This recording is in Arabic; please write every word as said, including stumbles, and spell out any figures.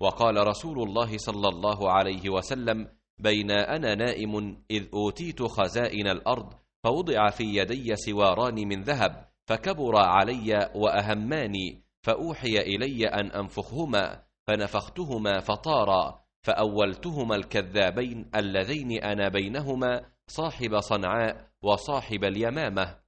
وقال رسول الله صلى الله عليه وسلم: بين أنا نائم إذ أوتيت خزائن الأرض فوضع في يدي سواران من ذهب فكبر علي وأهماني، فأوحي إلي أن أنفخهما، فنفختهما فطارا، فأولتهما الكذابين اللذين أنا بينهما، صاحب صنعاء وصاحب اليمامة.